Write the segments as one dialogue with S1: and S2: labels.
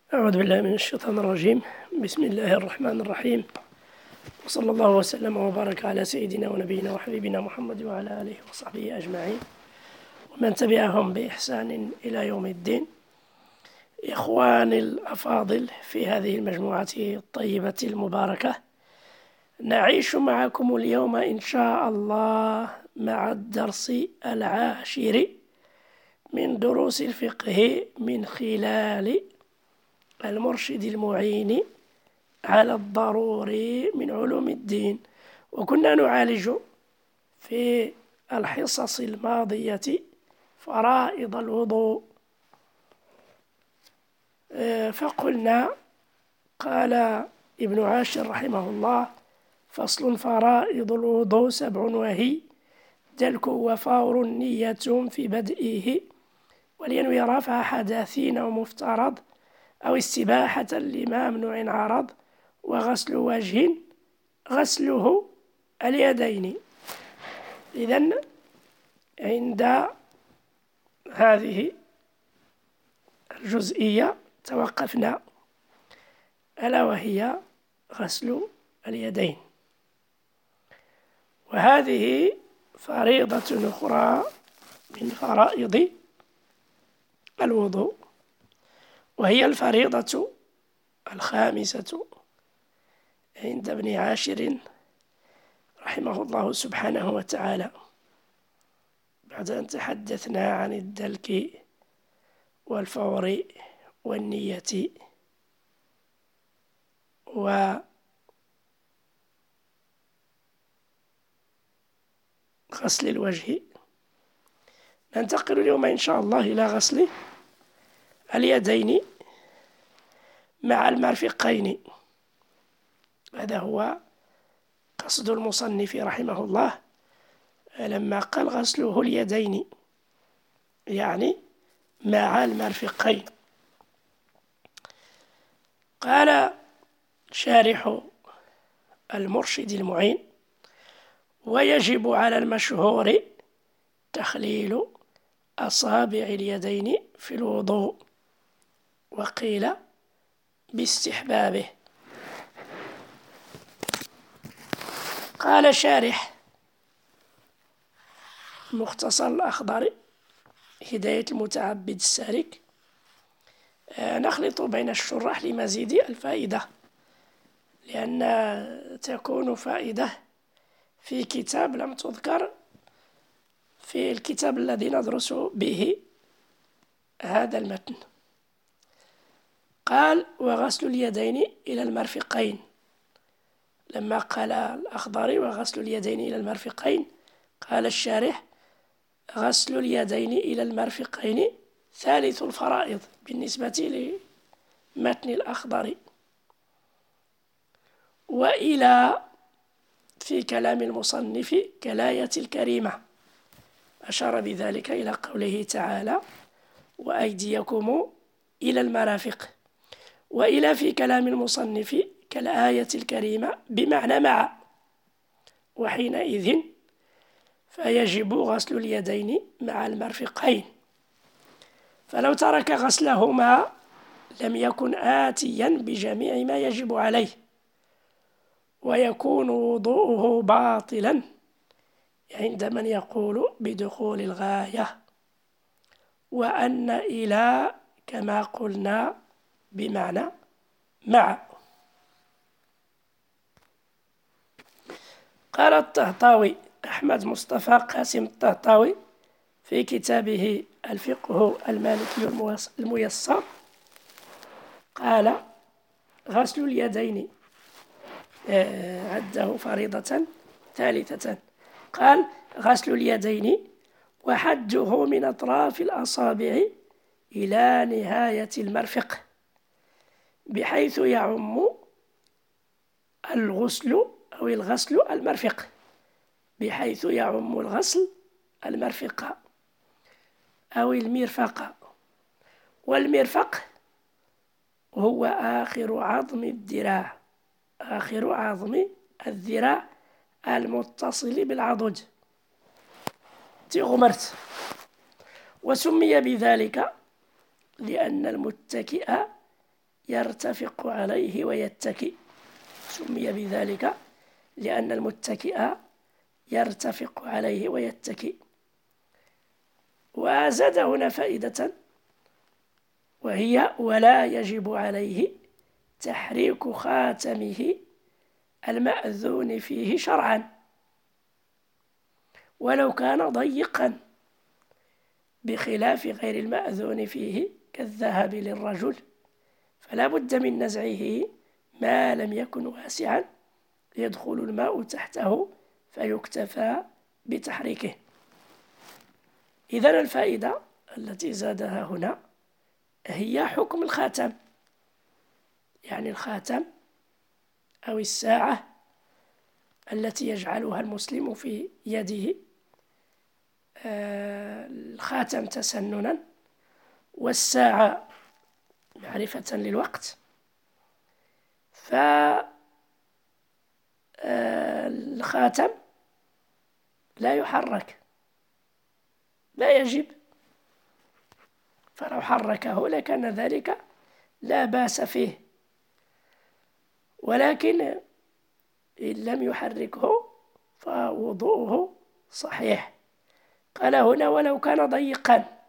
S1: أعوذ بالله من الشيطان الرجيم. بسم الله الرحمن الرحيم، وصلى الله وسلم وبارك على سيدنا ونبينا وحبيبنا محمد وعلى آله وصحبه أجمعين ومن تبعهم بإحسان إلى يوم الدين. إخواني الأفاضل، في هذه المجموعة الطيبة المباركة نعيش معكم اليوم إن شاء الله مع الدرس 10 من دروس الفقه من خلال المرشد المعين على الضروري من علوم الدين. وكنا نعالج في الحصص الماضية فرائض الوضوء، فقلنا قال ابن عاشر رحمه الله: فصل: فرائض الوضوء 7، وهي: دلك وفور نية في بدئه، ولينوي رفع حدث أو مفترض، أو استباحة لما ممنوع عرض، وغسل وجه غسله اليدين. إذن عند هذه الجزئية توقفنا، ألا وهي غسل اليدين، وهذه فريضة أخرى من فرائض الوضوء، وهي الفريضة 5 عند ابن عاشر رحمه الله سبحانه وتعالى، بعد أن تحدثنا عن الدلك والفور والنية وغسل الوجه. ننتقل اليوم إن شاء الله إلى غسل اليدين مع المرفقين. هذا هو قصد المصنف رحمه الله لما قال غسله اليدين، يعني مع المرفقين. قال شارح المرشد المعين: ويجب على المشهور تخليل أصابع اليدين في الوضوء، وقيل باستحبابه. قال شارح مختصر الأخضر هداية المتعبد السالك: نخلط بين الشراح لمزيد الفائدة، لأن تكون فائدة في كتاب لم تذكر في الكتاب الذي ندرس به هذا المتن. قال: وغسل اليدين إلى المرفقين. لما قال الأخضري وغسل اليدين إلى المرفقين، قال الشارح: غسل اليدين إلى المرفقين ثالث الفرائض بالنسبة لمتن الأخضري. وإلى في كلام المصنف كالآية الكريمة، أشار بذلك إلى قوله تعالى: وأيديكم إلى المرافق. وإلى في كلام المصنف كالآية الكريمة بمعنى مع، وحينئذ فيجب غسل اليدين مع المرفقين، فلو ترك غسلهما لم يكن آتيا بجميع ما يجب عليه، ويكون وضوءه باطلا عند من يقول بدخول الغاية، وأن إلى كما قلنا بمعنى مع. قال الطهطاوي أحمد مصطفى قاسم الطهطاوي في كتابه الفقه المالكي الميسر، قال: غسل اليدين عده فريضة ثالثة. قال: غسل اليدين وحده من أطراف الأصابع إلى نهاية المرفق، بحيث يعم الغسل أو الغسل المرفق، بحيث يعم الغسل المرفق أو المرفق. والمرفق هو آخر عظم الذراع، آخر عظم الذراع المتصل بالعضد تغمرت. وسمي بذلك لأن المتكئ يرتفق عليه ويتكئ. سمي بذلك لأن المتكئ يرتفق عليه ويتكئ. وزاد هنا فائدة، وهي: ولا يجب عليه تحريك خاتمه المأذون فيه شرعا ولو كان ضيقا، بخلاف غير المأذون فيه كالذهب للرجل، فلا بد من نزعه ما لم يكن واسعا يدخل الماء تحته فيكتفى بتحريكه. إذن الفائدة التي زادها هنا هي حكم الخاتم، يعني الخاتم أو الساعة التي يجعلها المسلم في يده، الخاتم تسننا والساعة معرفة للوقت. فالخاتم لا يحرك، لا يجب، فلو حركه لكان ذلك لا بأس فيه، ولكن إن لم يحركه فوضوءه صحيح. قال هنا: ولو كان ضيقا،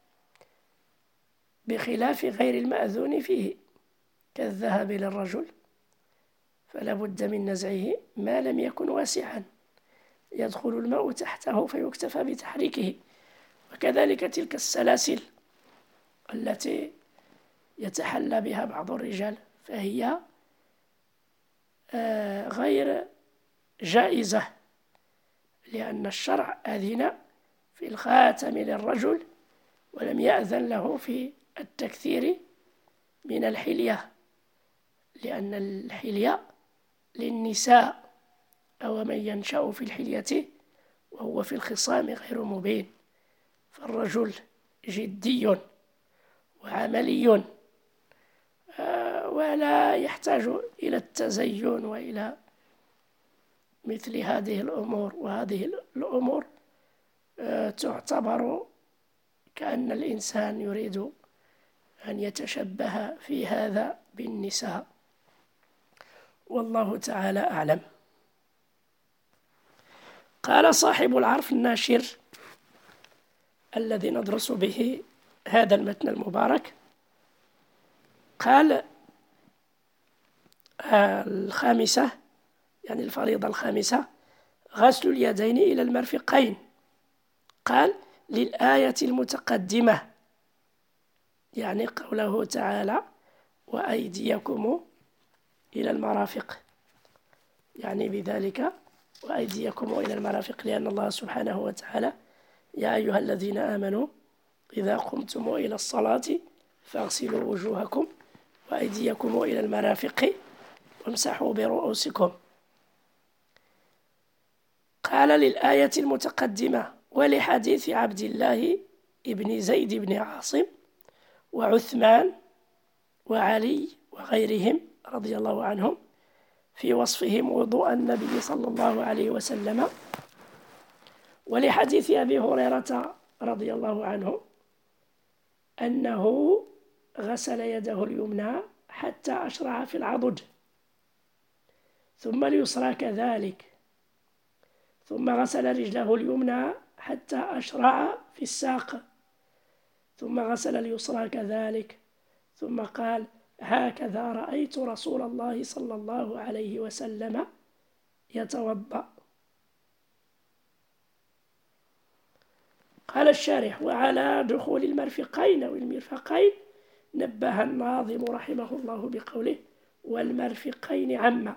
S1: بخلاف غير المأذون فيه كالذهب للرجل، فلا بد من نزعه ما لم يكن واسعا يدخل الماء تحته فيكتفى بتحريكه. وكذلك تلك السلاسل التي يتحلى بها بعض الرجال فهي غير جائزة، لأن الشرع أذن في الخاتم للرجل ولم يأذن له في التكثير من الحلية، لأن الحلية للنساء، أو من ينشأ في الحلية وهو في الخصام غير مبين، فالرجل جدي وعملي ولا يحتاج إلى التزين وإلى مثل هذه الأمور. وهذه الأمور تعتبر كأن الإنسان يريد أن يتشبه في هذا بالنساء، والله تعالى أعلم. قال صاحب العرف الناشر الذي ندرس به هذا المتن المبارك، قال: الخامسة، يعني الفريضة الخامسة، غسل اليدين إلى المرفقين. قال: للآية المتقدمة، يعني قوله تعالى: وأيديكم إلى المرافق، يعني بذلك وأيديكم إلى المرافق، لأن الله سبحانه وتعالى: يا أيها الذين آمنوا إذا قمتم إلى الصلاة فاغسلوا وجوهكم وأيديكم إلى المرافق وامسحوا برؤوسكم. قال: للآية المتقدمة ولحديث عبد الله بن زيد بن عاصم وعثمان وعلي وغيرهم رضي الله عنهم في وصفهم وضوء النبي صلى الله عليه وسلم، ولحديث أبي هريرة رضي الله عنه أنه غسل يده اليمنى حتى أشرع في العضد، ثم اليسرى كذلك، ثم غسل رجله اليمنى حتى أشرع في الساق، ثم غسل اليسرى كذلك، ثم قال: هكذا رأيت رسول الله صلى الله عليه وسلم يتوضأ. قال الشارح: وعلى دخول المرفقين أو المرفقين نبه الناظم رحمه الله بقوله: والمرفقين عما،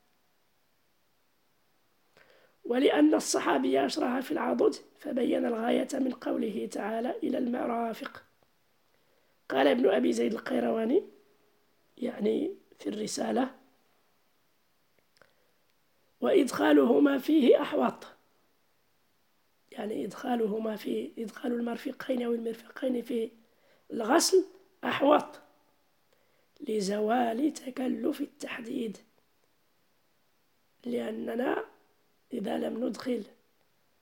S1: ولأن الصحابي أشرع في العضد فبين الغاية من قوله تعالى: إلى المرافق. قال ابن أبي زيد القيرواني، يعني في الرسالة: وإدخالهما فيه أحوط، يعني إدخال المرفقين أو المرفقين في الغسل أحوط لزوال تكلف التحديد، لأننا إذا لم ندخل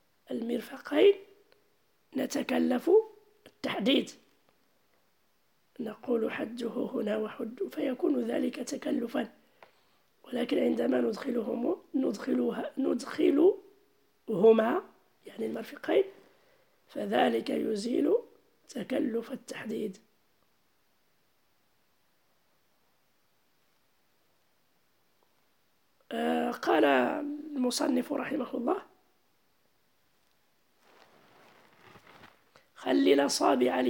S1: المرفقين نتكلف التحديد، نقول حده هنا وحد، فيكون ذلك تكلفا، ولكن عندما ندخلهما يعني المرفقين فذلك يزيل تكلف التحديد. قال المصنف رحمه الله: خلل أصابع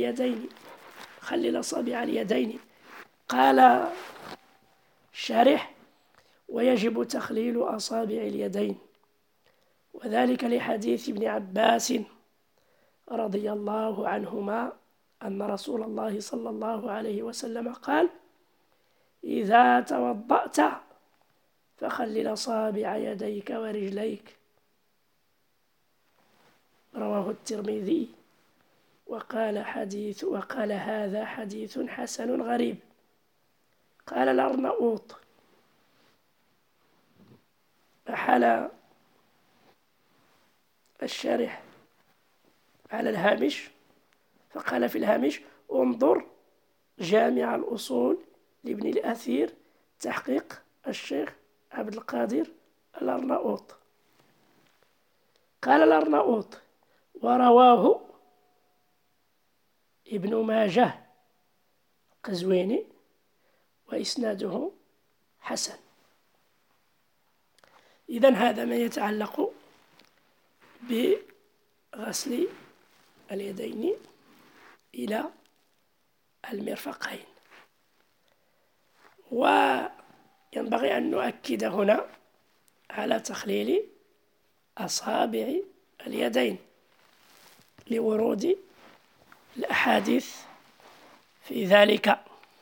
S1: اليدين. قال الشارح: ويجب تخليل أصابع اليدين، وذلك لحديث ابن عباس رضي الله عنهما أن رسول الله صلى الله عليه وسلم قال: إذا توضأت فخلل أصابع يديك ورجليك. رواه الترمذي وقال هذا حديث حسن غريب. قال الأرناؤوط: أحال الشارح على الهامش فقال في الهامش: انظر جامع الأصول لابن الأثير تحقيق الشيخ عبد القادر الأرناؤوط. قال الأرناؤوط: ورواه ابن ماجه قزويني وإسناده حسن. إذن هذا ما يتعلق بغسل اليدين إلى المرفقين. وينبغي أن نؤكد هنا على تخليل أصابع اليدين لورود الأحاديث في ذلك.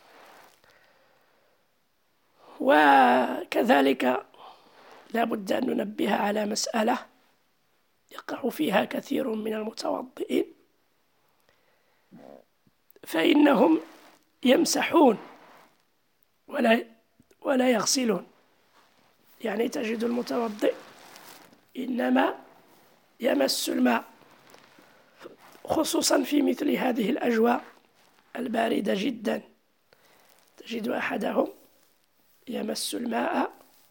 S1: وكذلك لا بد أن ننبه على مسألة يقع فيها كثير من المتوضئين، فإنهم يمسحون ولا يغسلون. يعني تجد المتوضئ إنما يمس الماء، خصوصا في مثل هذه الأجواء الباردة جدا، تجد أحدهم يمس الماء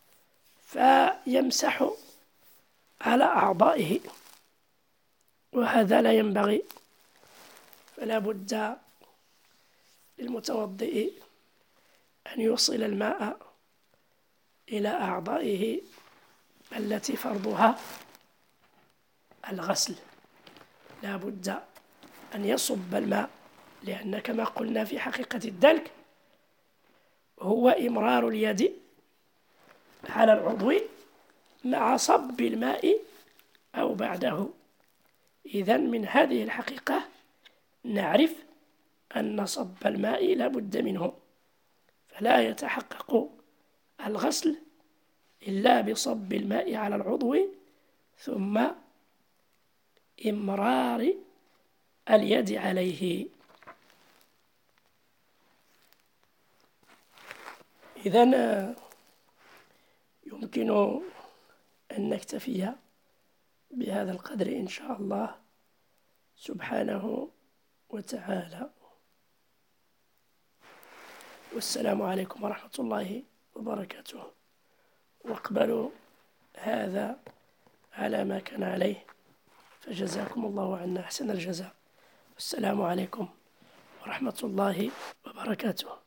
S1: فيمسح على أعضائه، وهذا لا ينبغي. فلا بد للمتوضئ أن يوصل الماء إلى أعضائه التي فرضها الغسل. لا بد أن يصب الماء، لأن كما قلنا في حقيقة الدلك هو إمرار اليد على العضو مع صب الماء أو بعده. إذن من هذه الحقيقة نعرف أن صب الماء لا بد منه، فلا يتحقق الغسل إلا بصب الماء على العضو ثم إمرار اليد عليه. إذن يمكن أن نكتفي بهذا القدر إن شاء الله سبحانه وتعالى. والسلام عليكم ورحمة الله وبركاته. واقبلوا هذا على ما كان عليه، فجزاكم الله عنا أحسن الجزاء. والسلام عليكم ورحمة الله وبركاته.